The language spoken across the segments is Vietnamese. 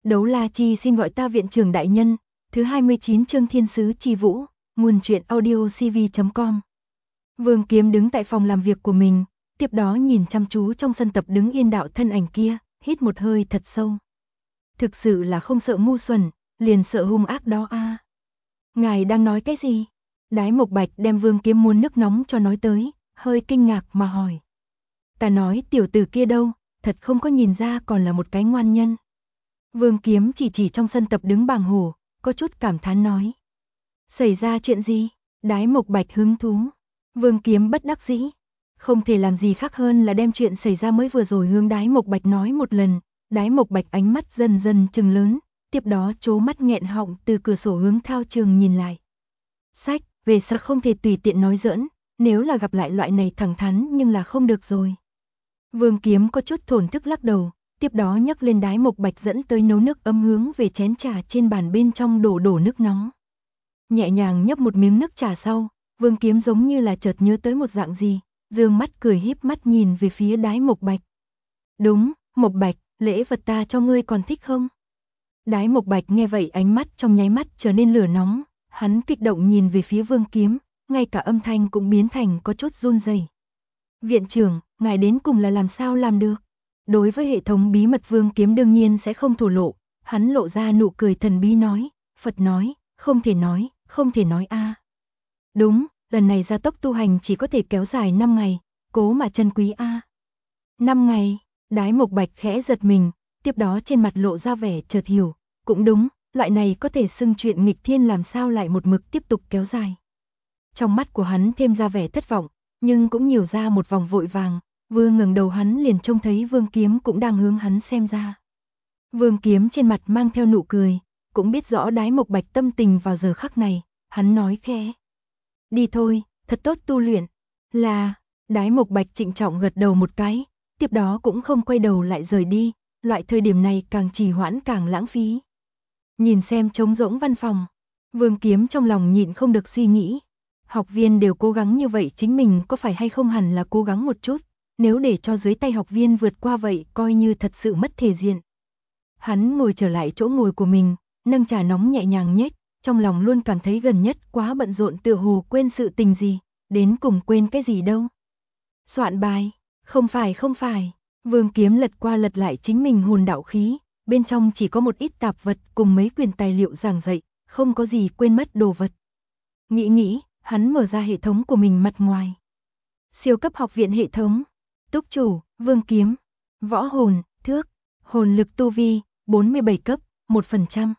Đấu La Chi xin gọi ta viện trưởng đại nhân, thứ 29 chương Thiên sứ chi vũ, nguồn truyện audio cv.com. Vương Kiếm đứng tại phòng làm việc của mình, tiếp đó nhìn chăm chú trong sân tập đứng yên đạo thân ảnh kia, hít một hơi thật sâu. Thực sự là không sợ ngu xuẩn, liền sợ hung ác đó a. Ngài đang nói cái gì? Đái Mộc Bạch đem Vương Kiếm muốn nước nóng cho nói tới, hơi kinh ngạc mà hỏi. Ta nói tiểu tử kia đâu, thật không có nhìn ra còn là một cái ngoan nhân. Vương Kiếm chỉ trong sân tập đứng bàng hổ, có chút cảm thán nói. Xảy ra chuyện gì? Đái Mộc Bạch hứng thú. Vương Kiếm bất đắc dĩ. Không thể làm gì khác hơn là đem chuyện xảy ra mới vừa rồi hướng Đái Mộc Bạch nói một lần. Đái Mộc Bạch ánh mắt dần dần trừng lớn, tiếp đó trố mắt nghẹn họng từ cửa sổ hướng thao trường nhìn lại. Sách, về sau không thể tùy tiện nói giỡn, nếu là gặp lại loại này thẳng thắn nhưng là không được rồi. Vương Kiếm có chút thổn thức lắc đầu, tiếp đó nhấc lên Đái Mộc Bạch dẫn tới nấu nước ấm hướng về chén trà trên bàn bên trong đổ nước nóng. Nhẹ nhàng nhấp một miếng nước trà sau, Vương Kiếm giống như là chợt nhớ tới một dạng gì, dương mắt cười híp mắt nhìn về phía Đái Mộc Bạch. Đúng, Mộc Bạch, lễ vật ta cho ngươi còn thích không? Đái Mộc Bạch nghe vậy ánh mắt trong nháy mắt trở nên lửa nóng, hắn kích động nhìn về phía Vương Kiếm, ngay cả âm thanh cũng biến thành có chút run rẩy. Viện trưởng, ngài đến cùng là làm sao làm được? Đối với hệ thống bí mật Vương Kiếm đương nhiên sẽ không thổ lộ, hắn lộ ra nụ cười thần bí nói, Phật nói, không thể nói a. Đúng, lần này gia tốc tu hành chỉ có thể kéo dài 5 ngày, cố mà chân quý a. 5 ngày, Đái Mộc Bạch khẽ giật mình, tiếp đó trên mặt lộ ra vẻ chợt hiểu, cũng đúng, loại này có thể xưng chuyện nghịch thiên làm sao lại một mực tiếp tục kéo dài. Trong mắt của hắn thêm ra vẻ thất vọng, nhưng cũng nhiều ra một vòng vội vàng, vừa ngẩng đầu hắn liền trông thấy Vương Kiếm cũng đang hướng hắn xem ra. Vương Kiếm trên mặt mang theo nụ cười, cũng biết rõ Đái Mộc Bạch tâm tình vào giờ khắc này, hắn nói khẽ. Đi thôi, thật tốt tu luyện. Là, Đái Mộc Bạch trịnh trọng gật đầu một cái, tiếp đó cũng không quay đầu lại rời đi, loại thời điểm này càng trì hoãn càng lãng phí. Nhìn xem trống rỗng văn phòng, Vương Kiếm trong lòng nhịn không được suy nghĩ. Học viên đều cố gắng như vậy chính mình có phải hay không hẳn là cố gắng một chút, nếu để cho dưới tay học viên vượt qua vậy coi như thật sự mất thể diện. Hắn ngồi trở lại chỗ ngồi của mình, nâng trà nóng nhẹ nhàng nhếch, trong lòng luôn cảm thấy gần nhất quá bận rộn tựa hồ quên sự tình gì, đến cùng quên cái gì đâu. Soạn bài, không phải, Vương Kiếm lật qua lật lại chính mình hồn đạo khí, bên trong chỉ có một ít tạp vật cùng mấy quyển tài liệu giảng dạy, không có gì quên mất đồ vật. Nghĩ, hắn mở ra hệ thống của mình mặt ngoài. Siêu cấp học viện hệ thống, túc chủ, Vương Kiếm, võ hồn, thước, hồn lực tu vi, 47 cấp, 1%.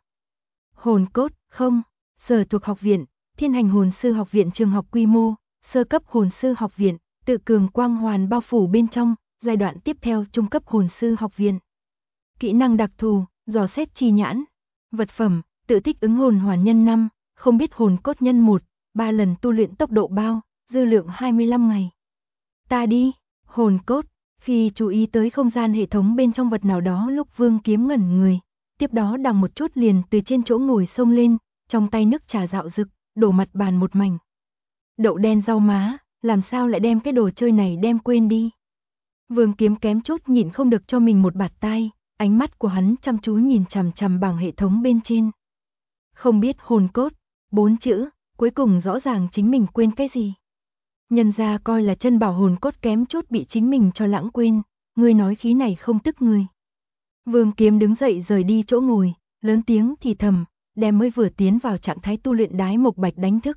Hồn cốt, không, sở thuộc học viện, Thiên Hành Hồn Sư Học viện trường học quy mô, sơ cấp hồn sư học viện, tự cường quang hoàn bao phủ bên trong, giai đoạn tiếp theo trung cấp hồn sư học viện. Kỹ năng đặc thù, dò xét chi nhãn, vật phẩm, tự thích ứng hồn hoàn nhân 5, không biết hồn cốt nhân 1, 3 lần tu luyện tốc độ bao, dư lượng 25 ngày. Ta đi, hồn cốt, khi chú ý tới không gian hệ thống bên trong vật nào đó lúc Vương Kiếm ngẩn người, tiếp đó đằng một chút liền từ trên chỗ ngồi xông lên, trong tay nước trà dạo rực, đổ mặt bàn một mảnh. Đậu đen rau má, làm sao lại đem cái đồ chơi này đem quên đi. Vương Kiếm kém chút nhịn không được cho mình một bạt tai, ánh mắt của hắn chăm chú nhìn chằm chằm bảng hệ thống bên trên. Không biết hồn cốt, 4 chữ, cuối cùng rõ ràng chính mình quên cái gì. Nhân ra coi là chân bảo hồn cốt kém chút bị chính mình cho lãng quên, ngươi nói khí này không tức ngươi. Vương Kiếm đứng dậy rời đi chỗ ngồi, lớn tiếng thì thầm, đem mới vừa tiến vào trạng thái tu luyện Đái Mộc Bạch đánh thức.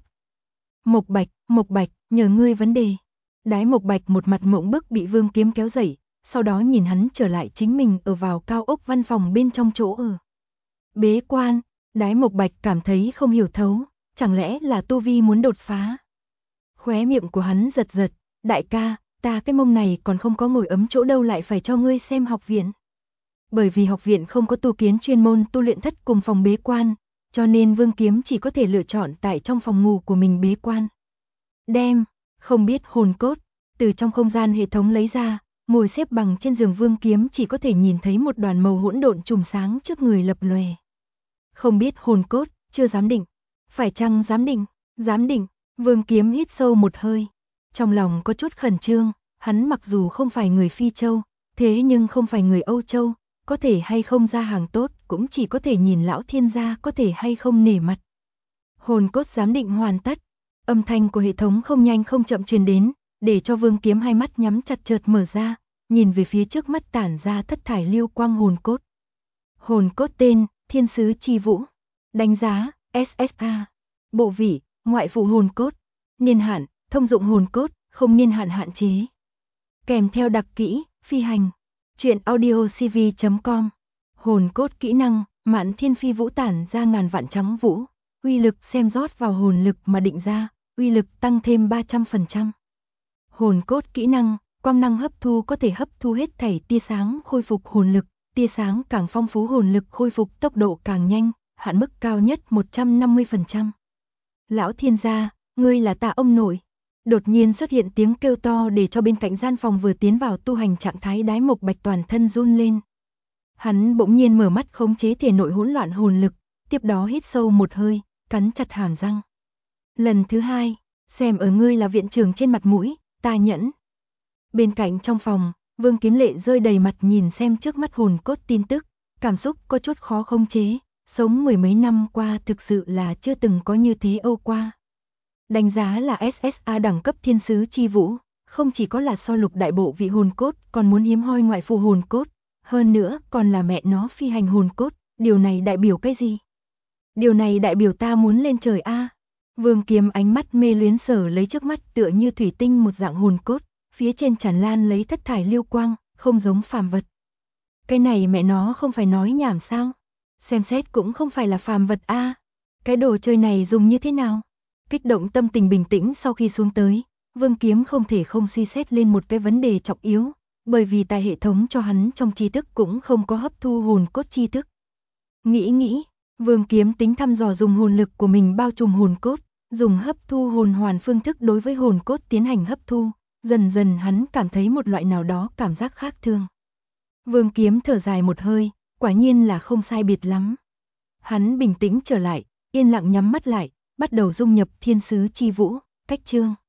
Mộc Bạch, nhờ ngươi vấn đề. Đái Mộc Bạch một mặt mộng bức bị Vương Kiếm kéo dậy, sau đó nhìn hắn trở lại chính mình ở vào cao ốc văn phòng bên trong chỗ ở. Bế quan, Đái Mộc Bạch cảm thấy không hiểu thấu, chẳng lẽ là tu vi muốn đột phá. Khóe miệng của hắn giật giật, đại ca, ta cái mông này còn không có ngồi ấm chỗ đâu lại phải cho ngươi xem học viện. Bởi vì học viện không có tu kiến chuyên môn tu luyện thất cùng phòng bế quan, cho nên Vương Kiếm chỉ có thể lựa chọn tại trong phòng ngủ của mình bế quan. Đem, không biết hồn cốt, từ trong không gian hệ thống lấy ra, ngồi xếp bằng trên giường Vương Kiếm chỉ có thể nhìn thấy một đoàn màu hỗn độn chùm sáng trước người lập lòe. Không biết hồn cốt, chưa dám định. Phải chăng dám định, Vương Kiếm hít sâu một hơi. Trong lòng có chút khẩn trương, hắn mặc dù không phải người Phi Châu, thế nhưng không phải người Âu Châu, có thể hay không ra hàng tốt, cũng chỉ có thể nhìn lão thiên gia có thể hay không nể mặt. Hồn cốt giám định hoàn tất, âm thanh của hệ thống không nhanh không chậm truyền đến, để cho Vương Kiếm hai mắt nhắm chặt chợt mở ra, nhìn về phía trước mắt tản ra thất thải lưu quang hồn cốt. Hồn cốt tên, Thiên sứ chi vũ. Đánh giá, SSA. Bộ vị, ngoại phụ hồn cốt. Niên hạn, thông dụng hồn cốt, không niên hạn hạn chế. Kèm theo đặc kỹ, phi hành. Truyện audiocv.com. Hồn cốt kỹ năng, Mạn Thiên Phi Vũ tản ra ngàn vạn trắng vũ. Uy lực xem rót vào hồn lực mà định ra, uy lực tăng thêm 300%. Hồn cốt kỹ năng, quang năng hấp thu có thể hấp thu hết thảy tia sáng khôi phục hồn lực, tia sáng càng phong phú hồn lực khôi phục tốc độ càng nhanh, hạn mức cao nhất 150%. Lão thiên gia, ngươi là ta ông nội. Đột nhiên xuất hiện tiếng kêu to để cho bên cạnh gian phòng vừa tiến vào tu hành trạng thái Đái Mộc Bạch toàn thân run lên. Hắn bỗng nhiên mở mắt khống chế thể nội hỗn loạn hồn lực, tiếp đó hít sâu một hơi, cắn chặt hàm răng. Lần thứ hai, xem ở ngươi là viện trưởng trên mặt mũi, ta nhẫn. Bên cạnh trong phòng, Vương Kiếm Lệ rơi đầy mặt nhìn xem trước mắt hồn cốt tin tức, cảm xúc có chút khó khống chế, sống mười mấy năm qua thực sự là chưa từng có như thế âu qua. Đánh giá là SSA đẳng cấp thiên sứ chi vũ, không chỉ có là so lục đại bộ vị hồn cốt, còn muốn hiếm hoi ngoại phụ hồn cốt, hơn nữa còn là mẹ nó phi hành hồn cốt, điều này đại biểu cái gì? Điều này đại biểu ta muốn lên trời a. Vương Kiếm ánh mắt mê luyến sở lấy trước mắt tựa như thủy tinh một dạng hồn cốt, phía trên tràn lan lấy thất thải lưu quang, không giống phàm vật. Cái này mẹ nó không phải nói nhảm sao? Xem xét cũng không phải là phàm vật a. Cái đồ chơi này dùng như thế nào? Kích động tâm tình bình tĩnh sau khi xuống tới, Vương Kiếm không thể không suy xét lên một cái vấn đề trọng yếu, bởi vì tại hệ thống cho hắn trong tri thức cũng không có hấp thu hồn cốt tri thức. Nghĩ, Vương Kiếm tính thăm dò dùng hồn lực của mình bao trùm hồn cốt, dùng hấp thu hồn hoàn phương thức đối với hồn cốt tiến hành hấp thu, dần dần hắn cảm thấy một loại nào đó cảm giác khác thường. Vương Kiếm thở dài một hơi, quả nhiên là không sai biệt lắm. Hắn bình tĩnh trở lại, yên lặng nhắm mắt lại, bắt đầu dung nhập thiên sứ chi vũ, cách chương.